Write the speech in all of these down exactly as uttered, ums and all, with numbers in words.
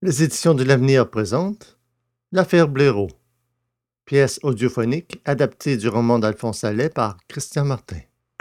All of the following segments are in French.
Les éditions de l'Avenir présentent L'affaire Blaireau, pièce audiophonique adaptée du roman d'Alphonse Allais par Christian Martin.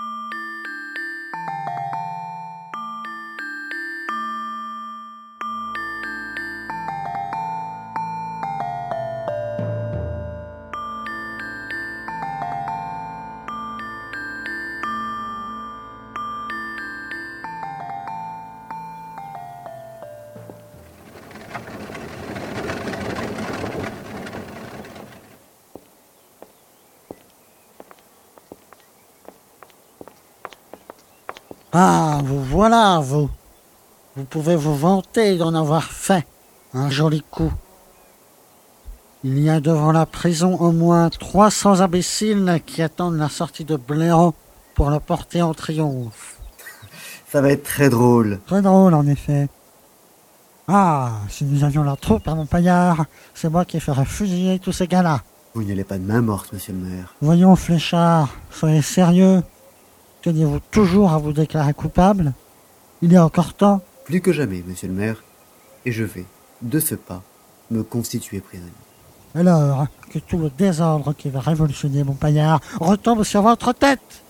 Ah, vous voilà, vous. Vous pouvez vous vanter d'en avoir fait un joli coup. Il y a devant la prison au moins trois cents imbéciles qui attendent la sortie de Blaireau pour le porter en triomphe. Ça va être très drôle. Très drôle, en effet. Ah, si nous avions la troupe à Montpaillard, c'est moi qui ferais fusiller tous ces gars-là. Vous n'y allez pas de main morte, monsieur le maire. Voyons, Fléchard, soyez sérieux. Tenez-vous toujours à vous déclarer coupable? Il est encore temps. Plus que jamais, monsieur le maire. Et je vais, de ce pas, me constituer prisonnier. Alors, que tout le désordre qui va révolutionner Montpaillard retombe sur votre tête.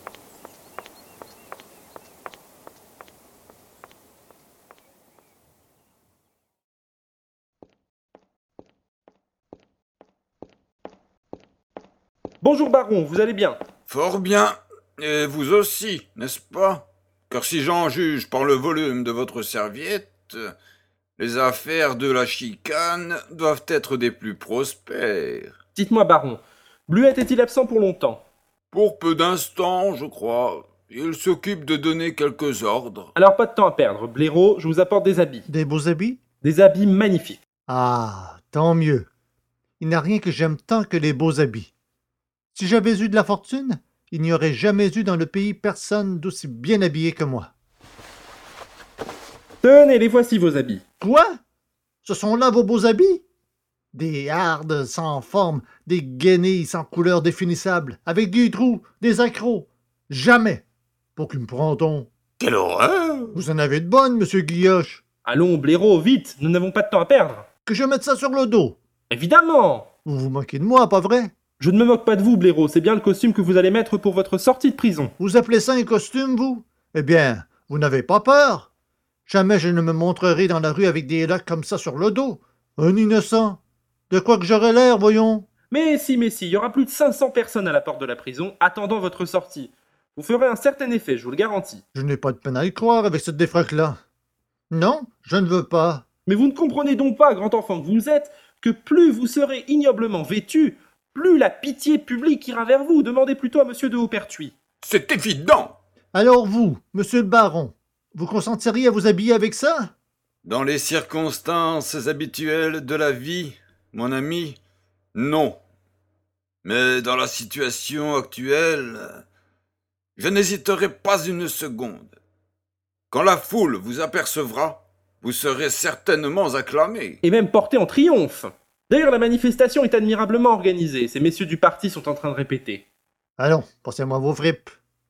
Bonjour baron, vous allez bien? Fort bien. Et vous aussi, n'est-ce pas? Car si j'en juge par le volume de votre serviette, les affaires de la chicane doivent être des plus prospères. Dites-moi baron, Bluet est-il absent pour longtemps? Pour peu d'instants, je crois. Il s'occupe de donner quelques ordres. Alors pas de temps à perdre, Blaireau, je vous apporte des habits. Des beaux habits? Des habits magnifiques. Ah, tant mieux. Il n'y a rien que j'aime tant que les beaux habits. Si j'avais eu de la fortune, il n'y aurait jamais eu dans le pays personne d'aussi bien habillé que moi. Tenez, les voici vos habits. Quoi? Ce sont là vos beaux habits? Des hardes sans forme, des guenilles sans couleur définissable, avec des trous, des accrocs. Jamais! Pour qu'une pronton. Quelle horreur! Vous en avez de bonnes, monsieur Guilloche. Allons, Blaireau, vite, nous n'avons pas de temps à perdre. Que je mette ça sur le dos. Évidemment! Vous vous moquez de moi, pas vrai? Je ne me moque pas de vous, Blaireau, c'est bien le costume que vous allez mettre pour votre sortie de prison. Vous appelez ça un costume, vous? Eh bien, vous n'avez pas peur? Jamais je ne me montrerai dans la rue avec des lacs comme ça sur le dos. Un innocent. De quoi que j'aurais l'air, voyons? Mais si, mais si, il y aura plus de cinq cents personnes à la porte de la prison attendant votre sortie. Vous ferez un certain effet, je vous le garantis. Je n'ai pas de peine à y croire avec cette défroque-là. Non, je ne veux pas. Mais vous ne comprenez donc pas, grand enfant que vous êtes, que plus vous serez ignoblement vêtu, plus la pitié publique ira vers vous. Demandez plutôt à monsieur de Haupertuis. C'est évident! Alors vous, monsieur le baron, vous consentiriez à vous habiller avec ça? Dans les circonstances habituelles de la vie, mon ami, non. Mais dans la situation actuelle, je n'hésiterai pas une seconde. Quand la foule vous apercevra, vous serez certainement acclamé. Et même porté en triomphe. D'ailleurs, la manifestation est admirablement organisée. Ces messieurs du parti sont en train de répéter. Allons, passez-moi vos fripes.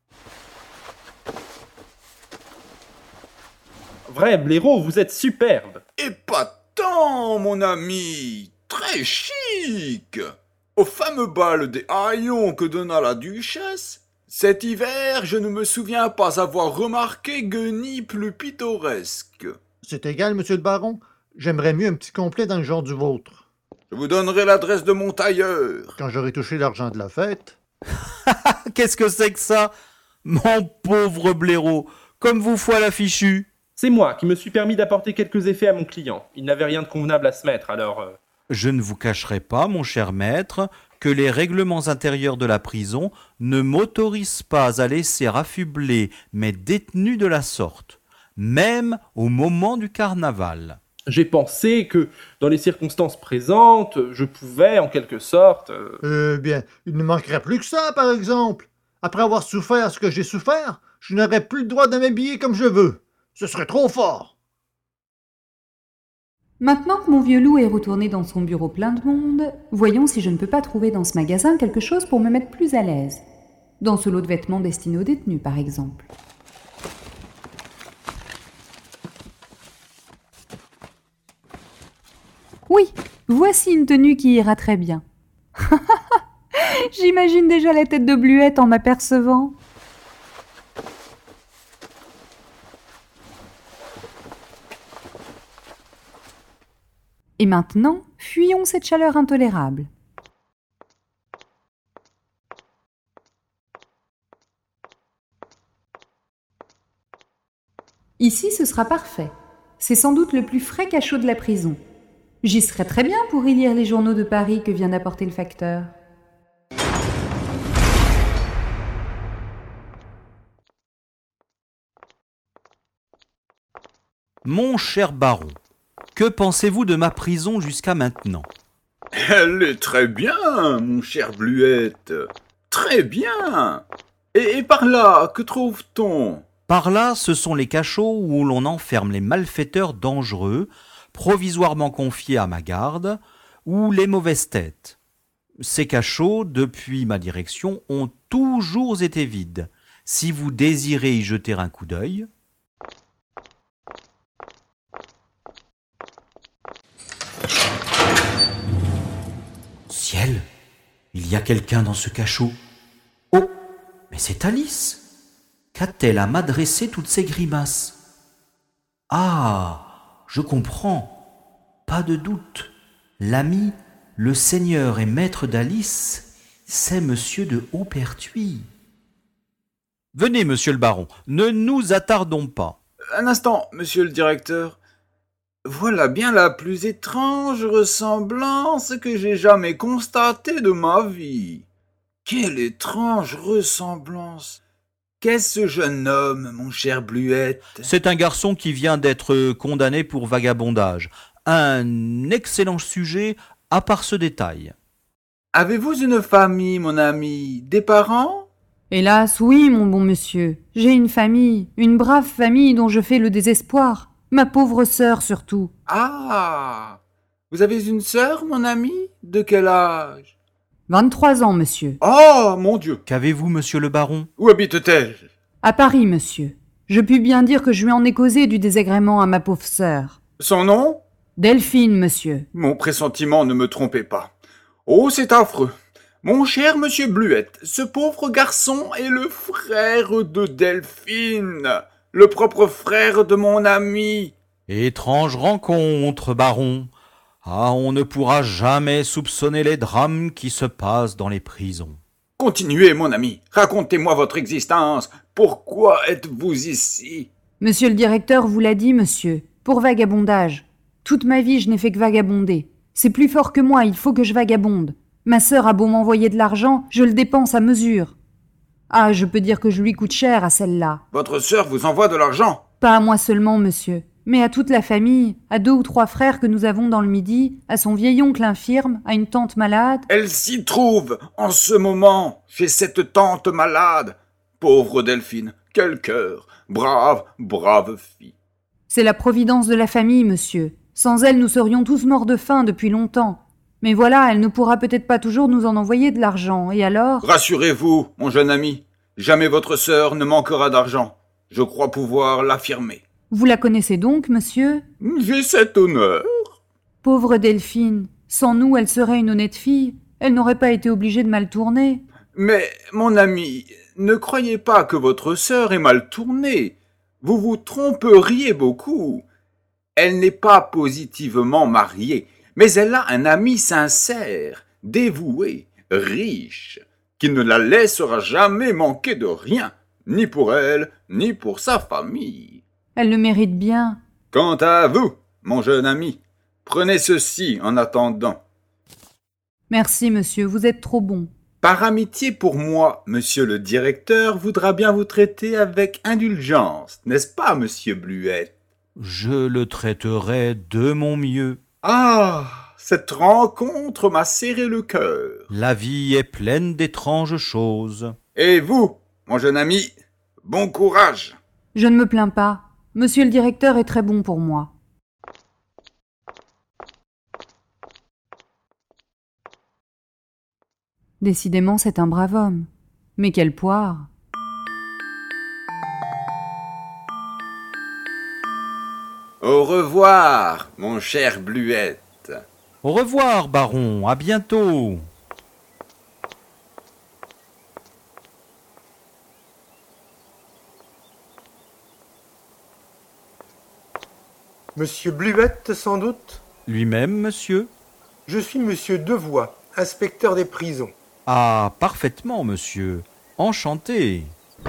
Vrai, Blaireau, vous êtes superbe. Épatant, mon ami, très chic. Au fameux bal des haillons que donna la duchesse, cet hiver, je ne me souviens pas avoir remarqué guenilles plus pittoresques. C'est égal, monsieur le baron. J'aimerais mieux un petit complet dans le genre du vôtre. Je vous donnerai l'adresse de mon tailleur. Quand j'aurai touché l'argent de la fête. Qu'est-ce que c'est que ça? Mon pauvre Blaireau, comme vous foile fichu. C'est moi qui me suis permis d'apporter quelques effets à mon client. Il n'avait rien de convenable à se mettre, alors... euh, Je ne vous cacherai pas, mon cher maître, que les règlements intérieurs de la prison ne m'autorisent pas à laisser affubler mes détenus de la sorte, même au moment du carnaval. J'ai pensé que, dans les circonstances présentes, je pouvais, en quelque sorte... euh, Euh, bien, il ne manquerait plus que ça, par exemple. Après avoir souffert ce que j'ai souffert, je n'aurais plus le droit de m'habiller comme je veux. Ce serait trop fort. Maintenant que mon vieux loup est retourné dans son bureau plein de monde, voyons si je ne peux pas trouver dans ce magasin quelque chose pour me mettre plus à l'aise. Dans ce lot de vêtements destinés aux détenus, par exemple. Oui, voici une tenue qui ira très bien. J'imagine déjà la tête de Bluette en m'apercevant. Et maintenant, fuyons cette chaleur intolérable. Ici, ce sera parfait. C'est sans doute le plus frais cachot de la prison. J'y serai très bien pour y lire les journaux de Paris que vient d'apporter le facteur. Mon cher baron, que pensez-vous de ma prison jusqu'à maintenant? Elle est très bien, mon cher Bluette. Très bien. Et, et par là, que trouve-t-on? Par là, ce sont les cachots où l'on enferme les malfaiteurs dangereux, provisoirement confiés à ma garde, ou les mauvaises têtes. Ces cachots, depuis ma direction, ont toujours été vides. Si vous désirez y jeter un coup d'œil... Ciel, il y a quelqu'un dans ce cachot. Oh, mais c'est Alice. Qu'a-t-elle à m'adresser toutes ces grimaces? Ah, je comprends. Pas de doute. L'ami, le seigneur et maître d'Alice, c'est monsieur de Hautpertuis. Venez, monsieur le baron, ne nous attardons pas. Un instant, monsieur le directeur. Voilà bien la plus étrange ressemblance que j'ai jamais constatée de ma vie. Quelle étrange ressemblance! Qu'est-ce ce jeune homme, mon cher Bluette? C'est un garçon qui vient d'être condamné pour vagabondage. Un excellent sujet, à part ce détail. Avez-vous une famille, mon ami? Des parents? Hélas, oui, mon bon monsieur. J'ai une famille, une brave famille dont je fais le désespoir. Ma pauvre sœur surtout. Ah! Vous avez une sœur, mon ami? De quel âge? Vingt-trois ans, monsieur. Oh, mon Dieu! Qu'avez-vous, monsieur le baron? Où habite-t-elle? À Paris, monsieur. Je puis bien dire que je lui en ai causé du désagrément à ma pauvre sœur. Son nom? Delphine, monsieur. Mon pressentiment ne me trompait pas. Oh, c'est affreux. Mon cher monsieur Bluette, ce pauvre garçon est le frère de Delphine, le propre frère de mon ami. Étrange rencontre, baron. Ah, on ne pourra jamais soupçonner les drames qui se passent dans les prisons. Continuez, mon ami. Racontez-moi votre existence. Pourquoi êtes-vous ici? Monsieur le directeur vous l'a dit, monsieur. Pour vagabondage. Toute ma vie, je n'ai fait que vagabonder. C'est plus fort que moi, il faut que je vagabonde. Ma sœur a beau m'envoyer de l'argent, je le dépense à mesure. Ah, je peux dire que je lui coûte cher à celle-là. Votre sœur vous envoie de l'argent? Pas à moi seulement, monsieur, mais à toute la famille, à deux ou trois frères que nous avons dans le Midi, à son vieil oncle infirme, à une tante malade. Elle s'y trouve, en ce moment, chez cette tante malade. Pauvre Delphine, quel cœur. Brave, brave fille. C'est la providence de la famille, monsieur. Sans elle, nous serions tous morts de faim depuis longtemps. Mais voilà, elle ne pourra peut-être pas toujours nous en envoyer de l'argent, et alors... Rassurez-vous, mon jeune ami, jamais votre sœur ne manquera d'argent. Je crois pouvoir l'affirmer. Vous la connaissez donc, monsieur? J'ai cet honneur. Pauvre Delphine, sans nous, elle serait une honnête fille. Elle n'aurait pas été obligée de mal tourner. Mais, mon ami, ne croyez pas que votre sœur est mal tournée. Vous vous tromperiez beaucoup. Elle n'est pas positivement mariée, mais elle a un ami sincère, dévoué, riche, qui ne la laissera jamais manquer de rien, ni pour elle, ni pour sa famille. Elle le mérite bien. Quant à vous, mon jeune ami, prenez ceci en attendant. Merci, monsieur, vous êtes trop bon. Par amitié pour moi, monsieur le directeur voudra bien vous traiter avec indulgence, n'est-ce pas, monsieur Bluette? Je le traiterai de mon mieux. Ah, cette rencontre m'a serré le cœur. La vie est pleine d'étranges choses. Et vous, mon jeune ami, bon courage. Je ne me plains pas. Monsieur le directeur est très bon pour moi. Décidément, c'est un brave homme. Mais quelle poire! Au revoir, mon cher Bluette. Au revoir, baron, à bientôt. Monsieur Bluette, sans doute? Lui-même, monsieur? Je suis monsieur Devoy, inspecteur des prisons. Ah, parfaitement, monsieur. Enchanté.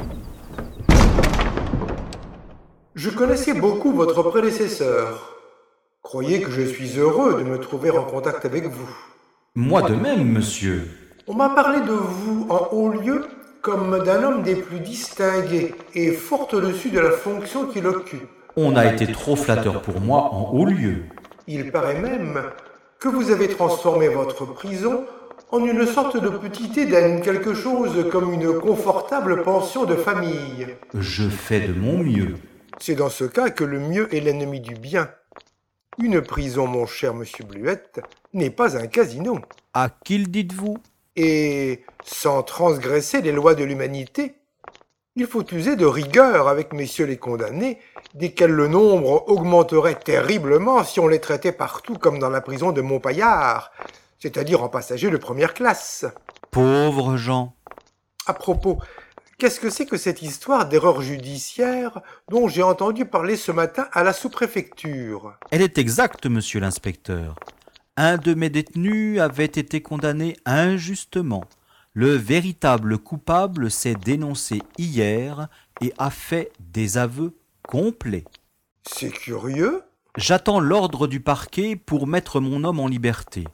Je connaissais beaucoup votre prédécesseur. Croyez que je suis heureux de me trouver en contact avec vous. Moi de même, monsieur. On m'a parlé de vous en haut lieu comme d'un homme des plus distingués et fort au-dessus de la fonction qu'il occupe. On a été trop flatteur pour moi en haut lieu. Il paraît même que vous avez transformé votre prison en une sorte de petit Éden, quelque chose comme une confortable pension de famille. Je fais de mon mieux. C'est dans ce cas que le mieux est l'ennemi du bien. Une prison, mon cher monsieur Bluette, n'est pas un casino. À qui le dites-vous? Et sans transgresser les lois de l'humanité, il faut user de rigueur avec messieurs les condamnés, desquels le nombre augmenterait terriblement si on les traitait partout comme dans la prison de Montpaillard, c'est-à-dire en passagers de première classe. Pauvres gens. À propos, qu'est-ce que c'est que cette histoire d'erreur judiciaire dont j'ai entendu parler ce matin à la sous-préfecture? Elle est exacte, monsieur l'inspecteur. Un de mes détenus avait été condamné injustement. Le véritable coupable s'est dénoncé hier et a fait des aveux complets. C'est curieux. J'attends l'ordre du parquet pour mettre mon homme en liberté.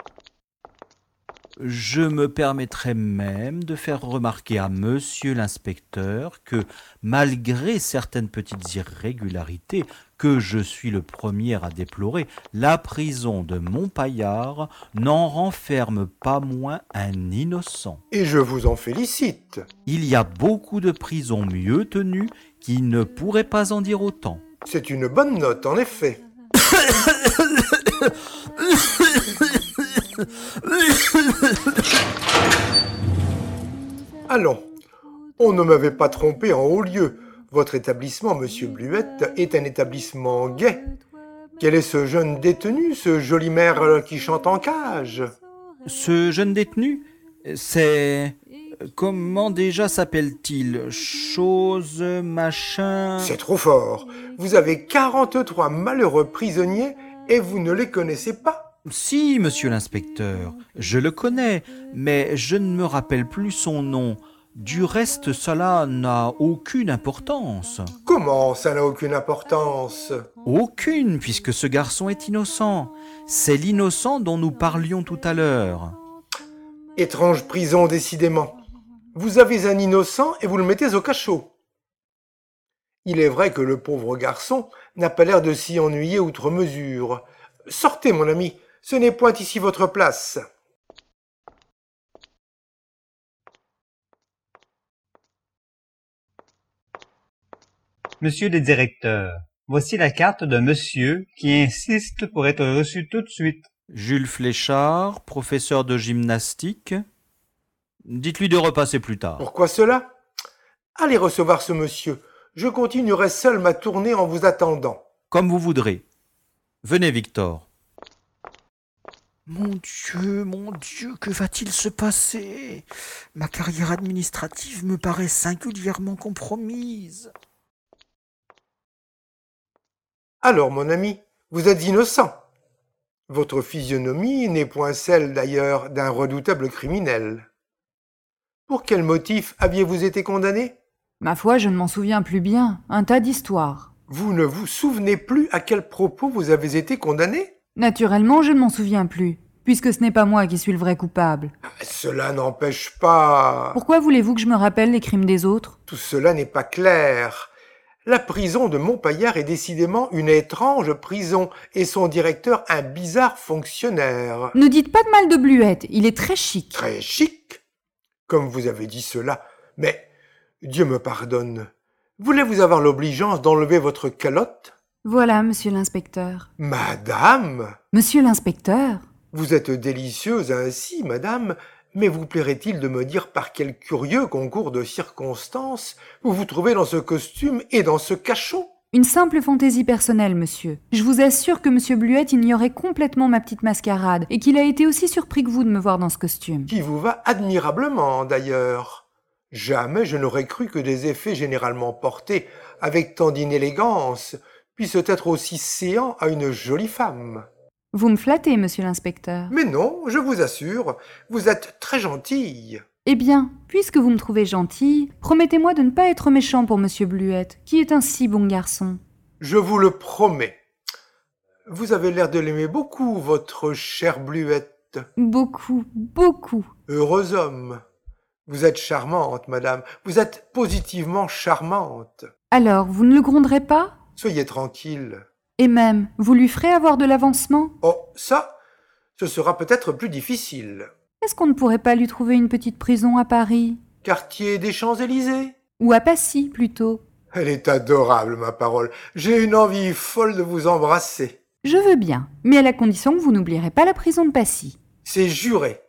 Je me permettrai même de faire remarquer à monsieur l'inspecteur que, malgré certaines petites irrégularités que je suis le premier à déplorer, la prison de Montpaillard n'en renferme pas moins un innocent. Et je vous en félicite. Il y a beaucoup de prisons mieux tenues qui ne pourraient pas en dire autant. C'est une bonne note, en effet. Allons, on ne m'avait pas trompé en haut lieu. Votre établissement, monsieur Bluette, est un établissement gai. Quel est ce jeune détenu, ce joli maire qui chante en cage? Ce jeune détenu, c'est... Comment déjà s'appelle-t-il? Chose, machin... C'est trop fort. Vous avez quarante-trois malheureux prisonniers et vous ne les connaissez pas? Si, monsieur l'inspecteur, je le connais, mais je ne me rappelle plus son nom. Du reste, cela n'a aucune importance. Comment ça n'a aucune importance? Aucune, puisque ce garçon est innocent. C'est l'innocent dont nous parlions tout à l'heure. Étrange prison, décidément. Vous avez un innocent et vous le mettez au cachot. Il est vrai que le pauvre garçon n'a pas l'air de s'y ennuyer outre mesure. Sortez, mon ami, ce n'est point ici votre place. Monsieur le directeur, voici la carte d'un monsieur qui insiste pour être reçu tout de suite. Jules Fléchard, professeur de gymnastique. Dites-lui de repasser plus tard. Pourquoi cela? Allez recevoir ce monsieur. Je continuerai seul ma tournée en vous attendant. Comme vous voudrez. Venez, Victor. Mon Dieu, mon Dieu, que va-t-il se passer? Ma carrière administrative me paraît singulièrement compromise. Alors, mon ami, vous êtes innocent. Votre physionomie n'est point celle, d'ailleurs, d'un redoutable criminel. Pour quel motif aviez-vous été condamné? Ma foi, je ne m'en souviens plus bien. Un tas d'histoires. Vous ne vous souvenez plus à quel propos vous avez été condamné? Naturellement, je ne m'en souviens plus, puisque ce n'est pas moi qui suis le vrai coupable. Cela n'empêche pas... Pourquoi voulez-vous que je me rappelle les crimes des autres? Tout cela n'est pas clair. La prison de Montpaillard est décidément une étrange prison, et son directeur un bizarre fonctionnaire. Ne dites pas de mal de Bluette, il est très chic. Très chic, comme vous avez dit cela, mais Dieu me pardonne. Voulez-vous avoir l'obligeance d'enlever votre calotte? Voilà, monsieur l'inspecteur. Madame! Monsieur l'inspecteur? Vous êtes délicieuse ainsi, madame, mais vous plairait-il de me dire par quel curieux concours de circonstances vous vous trouvez dans ce costume et dans ce cachot? Une simple fantaisie personnelle, monsieur. Je vous assure que monsieur Bluette ignorait complètement ma petite mascarade et qu'il a été aussi surpris que vous de me voir dans ce costume. Qui vous va admirablement, d'ailleurs. Jamais je n'aurais cru que des effets généralement portés avec tant d'inélégance puissent être aussi séants à une jolie femme. Vous me flattez, monsieur l'inspecteur. Mais non, je vous assure, vous êtes très gentille. Eh bien, puisque vous me trouvez gentille, promettez-moi de ne pas être méchant pour monsieur Bluette, qui est un si bon garçon. Je vous le promets. Vous avez l'air de l'aimer beaucoup, votre chère Bluette. Beaucoup, beaucoup. Heureux homme. Vous êtes charmante, madame. Vous êtes positivement charmante. Alors, vous ne le gronderez pas? Soyez tranquille. Et même, vous lui ferez avoir de l'avancement? Oh, ça, ce sera peut-être plus difficile. Est-ce qu'on ne pourrait pas lui trouver une petite prison à Paris? Quartier des Champs-Élysées? Ou à Passy, plutôt. Elle est adorable, ma parole. J'ai une envie folle de vous embrasser. Je veux bien, mais à la condition que vous n'oublierez pas la prison de Passy. C'est juré.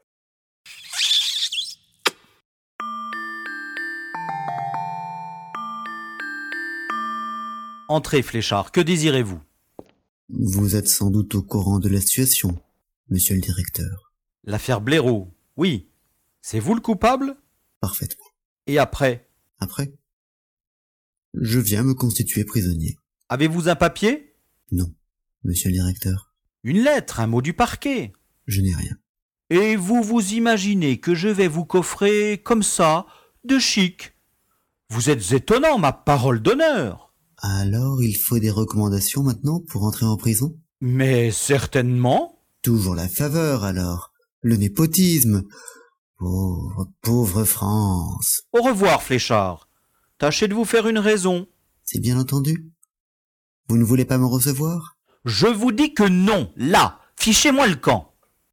Entrez, Fléchard, que désirez-vous? Vous êtes sans doute au courant de la situation, monsieur le directeur. L'affaire Blaireau, oui. C'est vous le coupable? Parfaitement. Et après? Après? Je viens me constituer prisonnier. Avez-vous un papier? Non, monsieur le directeur. Une lettre, un mot du parquet? Je n'ai rien. Et vous vous imaginez que je vais vous coffrer comme ça, de chic? Vous êtes étonnant, ma parole d'honneur. Alors, il faut des recommandations maintenant pour entrer en prison? Mais certainement. Toujours la faveur, alors. Le népotisme. Pauvre, pauvre France. Au revoir, Fléchard. Tâchez de vous faire une raison. C'est bien entendu. Vous ne voulez pas me recevoir? Je vous dis que non, là. Fichez-moi le camp.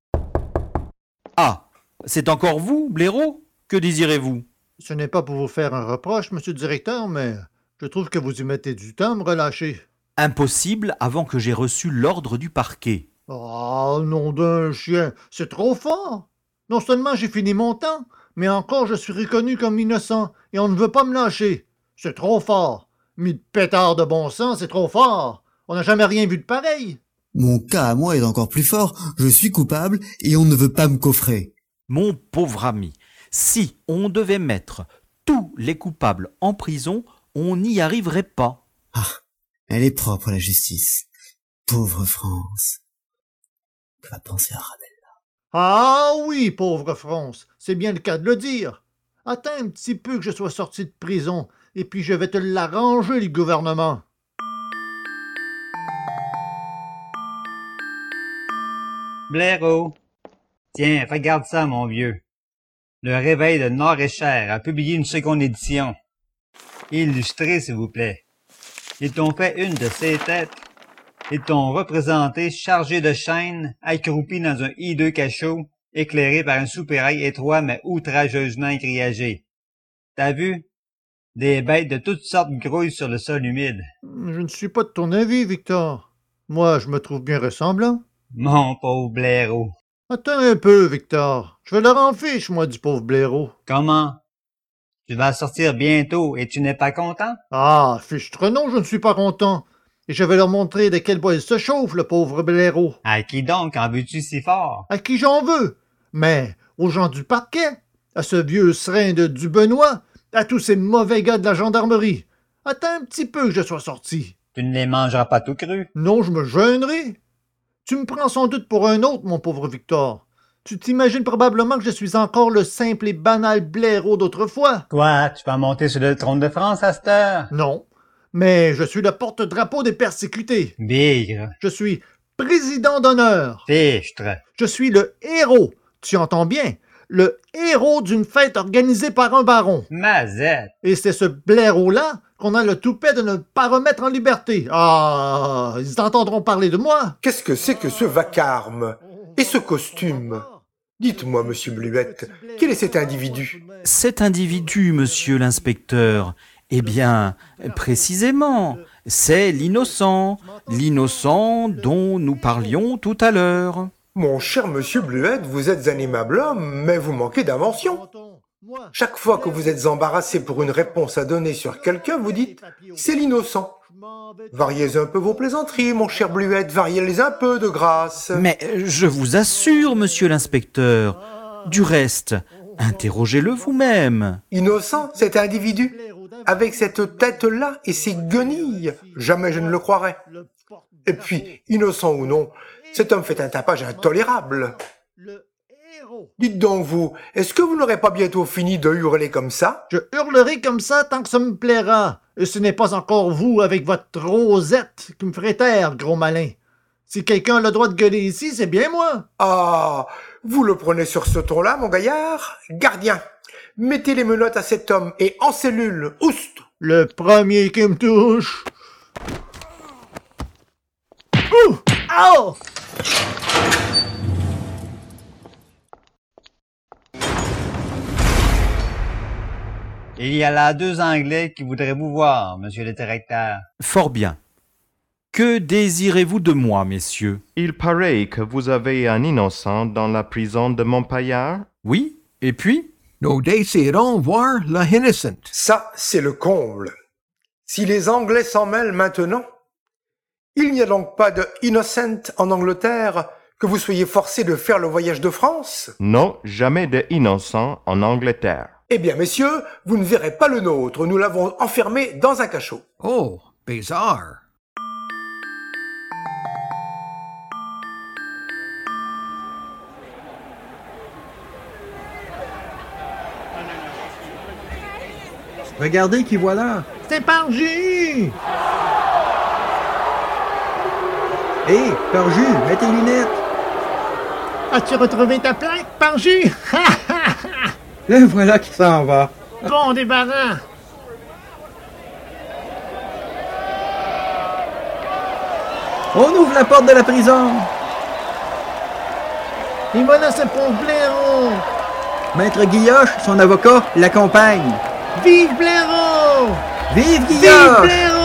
Ah, c'est encore vous, Blaireau? Que désirez-vous? Ce n'est pas pour vous faire un reproche, monsieur le directeur, mais je trouve que vous y mettez du temps à me relâcher. Impossible avant que j'aie reçu l'ordre du parquet. Oh, nom d'un chien, c'est trop fort. Non seulement j'ai fini mon temps, mais encore je suis reconnu comme innocent et on ne veut pas me lâcher. C'est trop fort. Mille pétards de bon sens, c'est trop fort. On n'a jamais rien vu de pareil. Mon cas à moi est encore plus fort. Je suis coupable et on ne veut pas me coffrer. Mon pauvre ami, si on devait mettre tous les coupables en prison, on n'y arriverait pas. Ah, elle est propre, la justice. Pauvre France. Que va penser Arabella? Ah oui, pauvre France, c'est bien le cas de le dire. Attends un petit peu que je sois sorti de prison, et puis je vais te l'arranger, le gouvernement. Blaireau. Tiens, regarde ça, mon vieux. Le Réveil de Nord-et-Cher a publié une seconde édition. Illustrée, s'il vous plaît. Ils t'ont fait une de ces têtes. Ils t'ont représenté chargé de chaînes, accroupi dans un hideux cachot, éclairé par un soupirail étroit mais outrageusement grillagé. T'as vu? Des bêtes de toutes sortes grouillent sur le sol humide. Je ne suis pas de ton avis, Victor. Moi, je me trouve bien ressemblant. Mon pauvre Blaireau. Attends un peu, Victor. Je vais leur en fiche, moi, du pauvre blaireau. Comment? Tu vas sortir bientôt et tu n'es pas content? Ah, fichtre non, je ne suis pas content. Et je vais leur montrer de quel bois il se chauffe, le pauvre blaireau. À qui donc en veux-tu si fort? À qui j'en veux? Mais aux gens du parquet, à ce vieux serin de du Benoît, à tous ces mauvais gars de la gendarmerie. Attends un petit peu que je sois sorti. Tu ne les mangeras pas tout cru. Non, je me gênerai. Tu me prends sans doute pour un autre, mon pauvre Victor. Tu t'imagines probablement que je suis encore le simple et banal blaireau d'autrefois. Quoi, tu vas monter sur le trône de France à cette heure? Non, mais je suis le porte-drapeau des persécutés. Bigre. Je suis président d'honneur. Fichtre. Je suis le héros, tu entends bien, le héros d'une fête organisée par un baron. Mazette. Et c'est ce blaireau-là qu'on a le toupet de ne pas remettre en liberté. Ah, ils entendront parler de moi. Qu'est-ce que c'est que ce vacarme? Et ce costume? Dites-moi, monsieur Bluette, quel est cet individu? Cet individu, monsieur l'inspecteur, eh bien, précisément, c'est l'innocent, l'innocent dont nous parlions tout à l'heure. Mon cher monsieur Bluette, vous êtes un aimable homme, mais vous manquez d'invention. Chaque fois que vous êtes embarrassé pour une réponse à donner sur quelqu'un, vous dites « c'est l'innocent ». Variez un peu vos plaisanteries, mon cher Bluette, variez-les un peu, de grâce. Mais je vous assure, monsieur l'inspecteur, du reste, interrogez-le vous-même. Innocent, cet individu, avec cette tête-là et ces guenilles, jamais je ne le croirais. Et puis, innocent ou non, cet homme fait un tapage intolérable. Dites donc vous, est-ce que vous n'aurez pas bientôt fini de hurler comme ça? Je hurlerai comme ça tant que ça me plaira. Et ce n'est pas encore vous, avec votre rosette, qui me ferez taire, gros malin. Si quelqu'un a le droit de gueuler ici, c'est bien moi. Ah, vous le prenez sur ce ton-là, mon gaillard? Gardien, mettez les menottes à cet homme et en cellule, oust! Le premier qui me touche. Ouh! Au! Il y a là deux Anglais qui voudraient vous voir, monsieur le directeur. Fort bien. Que désirez-vous de moi, messieurs? Il paraît que vous avez un innocent dans la prison de Montpaillard? Oui, et puis? Nous désirons voir l'innocent. Ça, c'est le comble. Si les Anglais s'en mêlent maintenant, il n'y a donc pas de innocent en Angleterre, que vous soyez forcé de faire le voyage de France? Non, jamais de innocent en Angleterre. Eh bien, messieurs, vous ne verrez pas le nôtre. Nous l'avons enfermé dans un cachot. Oh, bizarre. Regardez qui voilà. C'est Parjus! Hé, hey, Parjus, mets tes lunettes. As-tu retrouvé ta plaque, Parjus? Le voilà qui s'en va. Bon débarras. On ouvre la porte de la prison. Et voilà ce pauvre blaireau. Maître Guilloche, son avocat, l'accompagne. Vive blaireau! Vive Guilloche! Vive blaireau!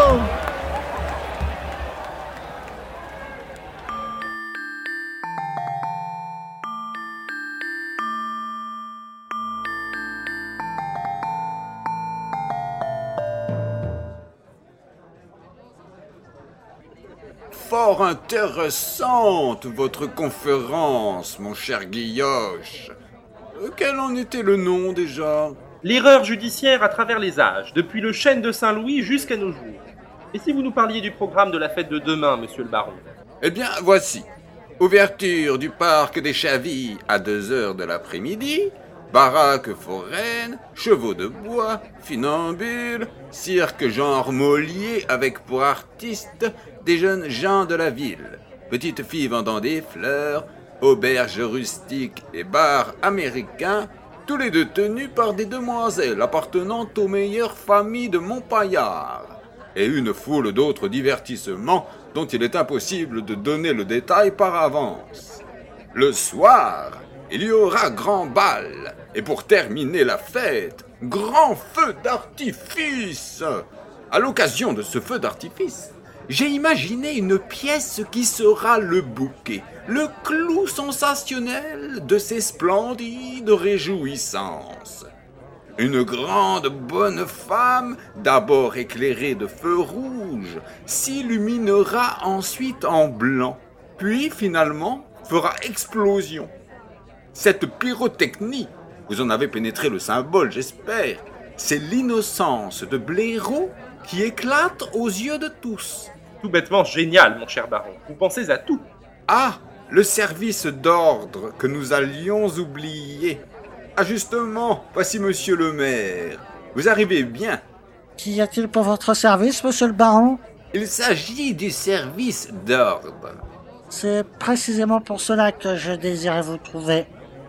Fort intéressante, votre conférence, mon cher Guilloche. Euh, Quel en était le nom, déjà? L'erreur judiciaire à travers les âges, depuis le chêne de Saint-Louis jusqu'à nos jours. Et si vous nous parliez du programme de la fête de demain, monsieur le baron? Eh bien, voici. Ouverture du parc des Chavilles à deux heures de l'après-midi, baraque foraine, chevaux de bois, funambule, cirque genre Molière avec pour artistes des jeunes gens de la ville, petites filles vendant des fleurs, auberges rustiques et bars américains, tous les deux tenus par des demoiselles appartenant aux meilleures familles de Montpaillard, et une foule d'autres divertissements dont il est impossible de donner le détail par avance. Le soir, il y aura grand bal, et pour terminer la fête, grand feu d'artifice. À l'occasion de ce feu d'artifice, j'ai imaginé une pièce qui sera le bouquet, le clou sensationnel de ces splendides réjouissances. Une grande bonne femme, d'abord éclairée de feu rouge, s'illuminera ensuite en blanc, puis finalement fera explosion. Cette pyrotechnie, vous en avez pénétré le symbole, j'espère, c'est l'innocence de blaireau qui éclate aux yeux de tous. Tout bêtement génial, mon cher baron. Vous pensez à tout. Ah, le service d'ordre que nous allions oublier. Ah justement, voici monsieur le maire. Vous arrivez bien. Qu'y a-t-il pour votre service, monsieur le baron? Il s'agit du service d'ordre. C'est précisément pour cela que je désirais vous trouver.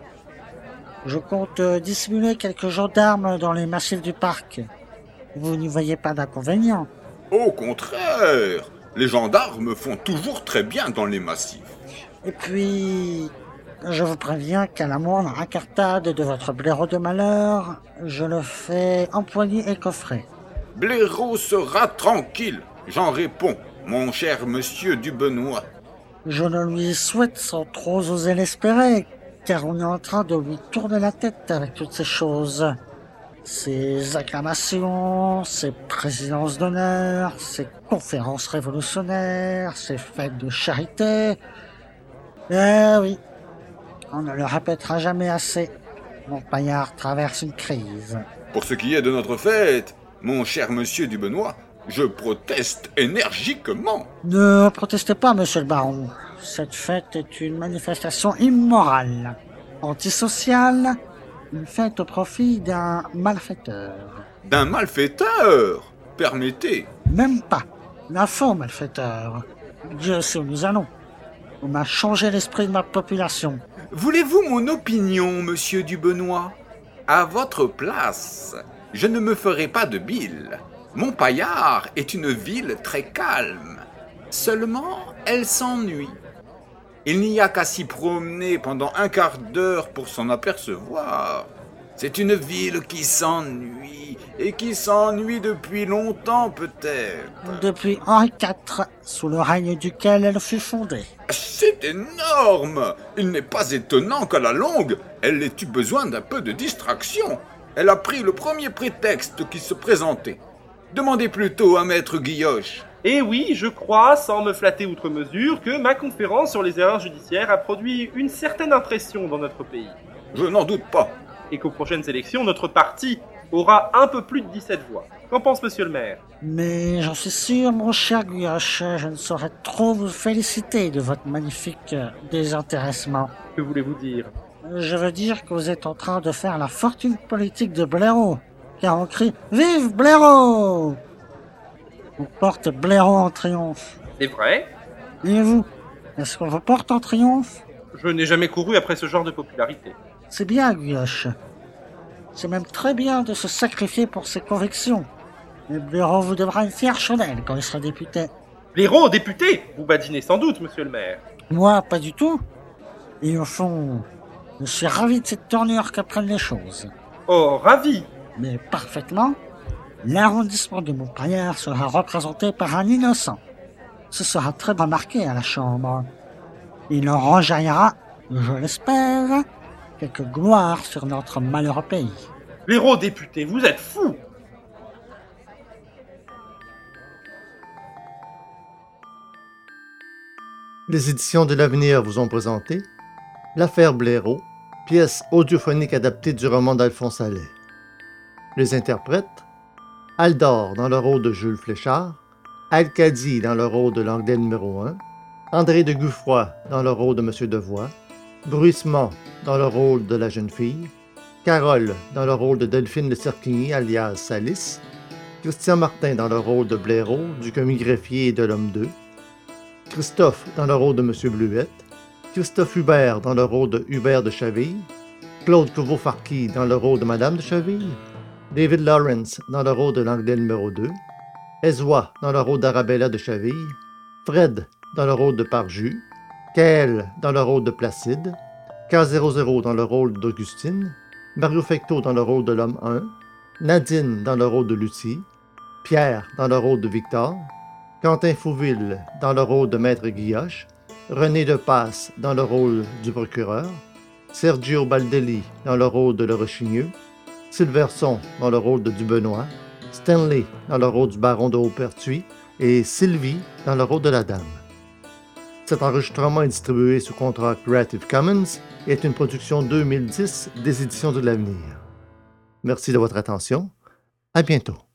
Je compte euh, dissimuler quelques gendarmes dans les massifs du parc. Vous n'y voyez pas d'inconvénient? Au contraire, les gendarmes font toujours très bien dans les massifs. Et puis, je vous préviens qu'à la moindre incartade de votre blaireau de malheur, je le fais empoigner et coffrer. Blaireau sera tranquille, j'en réponds, mon cher monsieur Dubenois. Je ne lui souhaite sans trop oser l'espérer, car on est en train de lui tourner la tête avec toutes ces choses. Ses acclamations, ses présidences d'honneur, ses conférences révolutionnaires, ses fêtes de charité. Eh oui, on ne le répétera jamais assez. Montpaillard traverse une crise. Pour ce qui est de notre fête, mon cher monsieur du Benoît, je proteste énergiquement. Ne protestez pas, monsieur le baron. Cette fête est une manifestation immorale, antisociale, une fête au profit d'un malfaiteur. D'un malfaiteur? Permettez. Même pas. D'un faux malfaiteur. Dieu sait où nous allons. On m'a changé l'esprit de ma population. Voulez-vous mon opinion, monsieur du Benoît? À votre place, je ne me ferai pas de bile. Montpaillard est une ville très calme. Seulement, elle s'ennuie. Il n'y a qu'à s'y promener pendant un quart d'heure pour s'en apercevoir. C'est une ville qui s'ennuie, et qui s'ennuie depuis longtemps peut-être. Depuis Henri quatre, sous le règne duquel elle fut fondée. C'est énorme! Il n'est pas étonnant qu'à la longue, elle ait eu besoin d'un peu de distraction. Elle a pris le premier prétexte qui se présentait. Demandez plutôt à maître Guilloche. Et oui, je crois, sans me flatter outre mesure, que ma conférence sur les erreurs judiciaires a produit une certaine impression dans notre pays. Je n'en doute pas. Et qu'aux prochaines élections, notre parti aura un peu plus de dix-sept voix. Qu'en pense monsieur le maire? Mais j'en suis sûr, mon cher Guilloche, je ne saurais trop vous féliciter de votre magnifique désintéressement. Que voulez-vous dire? Je veux dire que vous êtes en train de faire la fortune politique de Blaireau, car on crie « Vive Blaireau !» On porte Blaireau en triomphe. C'est vrai? Et vous, est-ce qu'on vous porte en triomphe? Je n'ai jamais couru après ce genre de popularité. C'est bien, Guilloche. C'est même très bien de se sacrifier pour ses convictions. Mais Blaireau vous devra une fière chandelle quand il sera député. Blaireau, député? Vous badinez sans doute, monsieur le maire. Moi, pas du tout. Et au fond, je suis ravi de cette tournure qu'apprennent les choses. Oh, ravi! Mais parfaitement, l'arrondissement de Montpaillard sera représenté par un innocent. Ce sera très remarqué à la Chambre. Il en renjaillira, je l'espère, quelques gloires sur notre malheureux pays. Blaireau, député, vous êtes fou! Les éditions de l'Avenir vous ont présenté L'affaire Blaireau, pièce audiophonique adaptée du roman d'Alphonse Allais. Les interprètes Aldor dans le rôle de Jules Fléchard, Alcadi dans le rôle de l'anglais numéro un, André de Guffroy dans le rôle de Monsieur Devoy, Bruissement dans le rôle de la jeune fille, Carole dans le rôle de Delphine Le Cerquigny alias Salis, Christian Martin dans le rôle de Blaireau, du commis greffier et de l'homme deux, Christophe dans le rôle de Monsieur Bluette, Christophe Hubert dans le rôle de Hubert de Chaville, Claude Couvreau-Farqui dans le rôle de Madame de Chaville, David Lawrence dans le rôle de l'anglais numéro deux, Ezwa dans le rôle d'Arabella de Chaville, Fred dans le rôle de Parjus, Kael dans le rôle de Placide, K zéro zéro dans le rôle d'Augustine, Mario Fecteau dans le rôle de l'homme un, Nadine dans le rôle de Lucie, Pierre dans le rôle de Victor, Quentin Fouville dans le rôle de Maître Guilloche, René Depasse dans le rôle du procureur, Sergio Baldelli dans le rôle de Le Rochigneux, Silverson dans le rôle de Dubenois, Stanley dans le rôle du baron de Haupertuis et Sylvie dans le rôle de la dame. Cet enregistrement est distribué sous contrat Creative Commons et est une production deux mille dix des Éditions de l'Avenir. Merci de votre attention. À bientôt.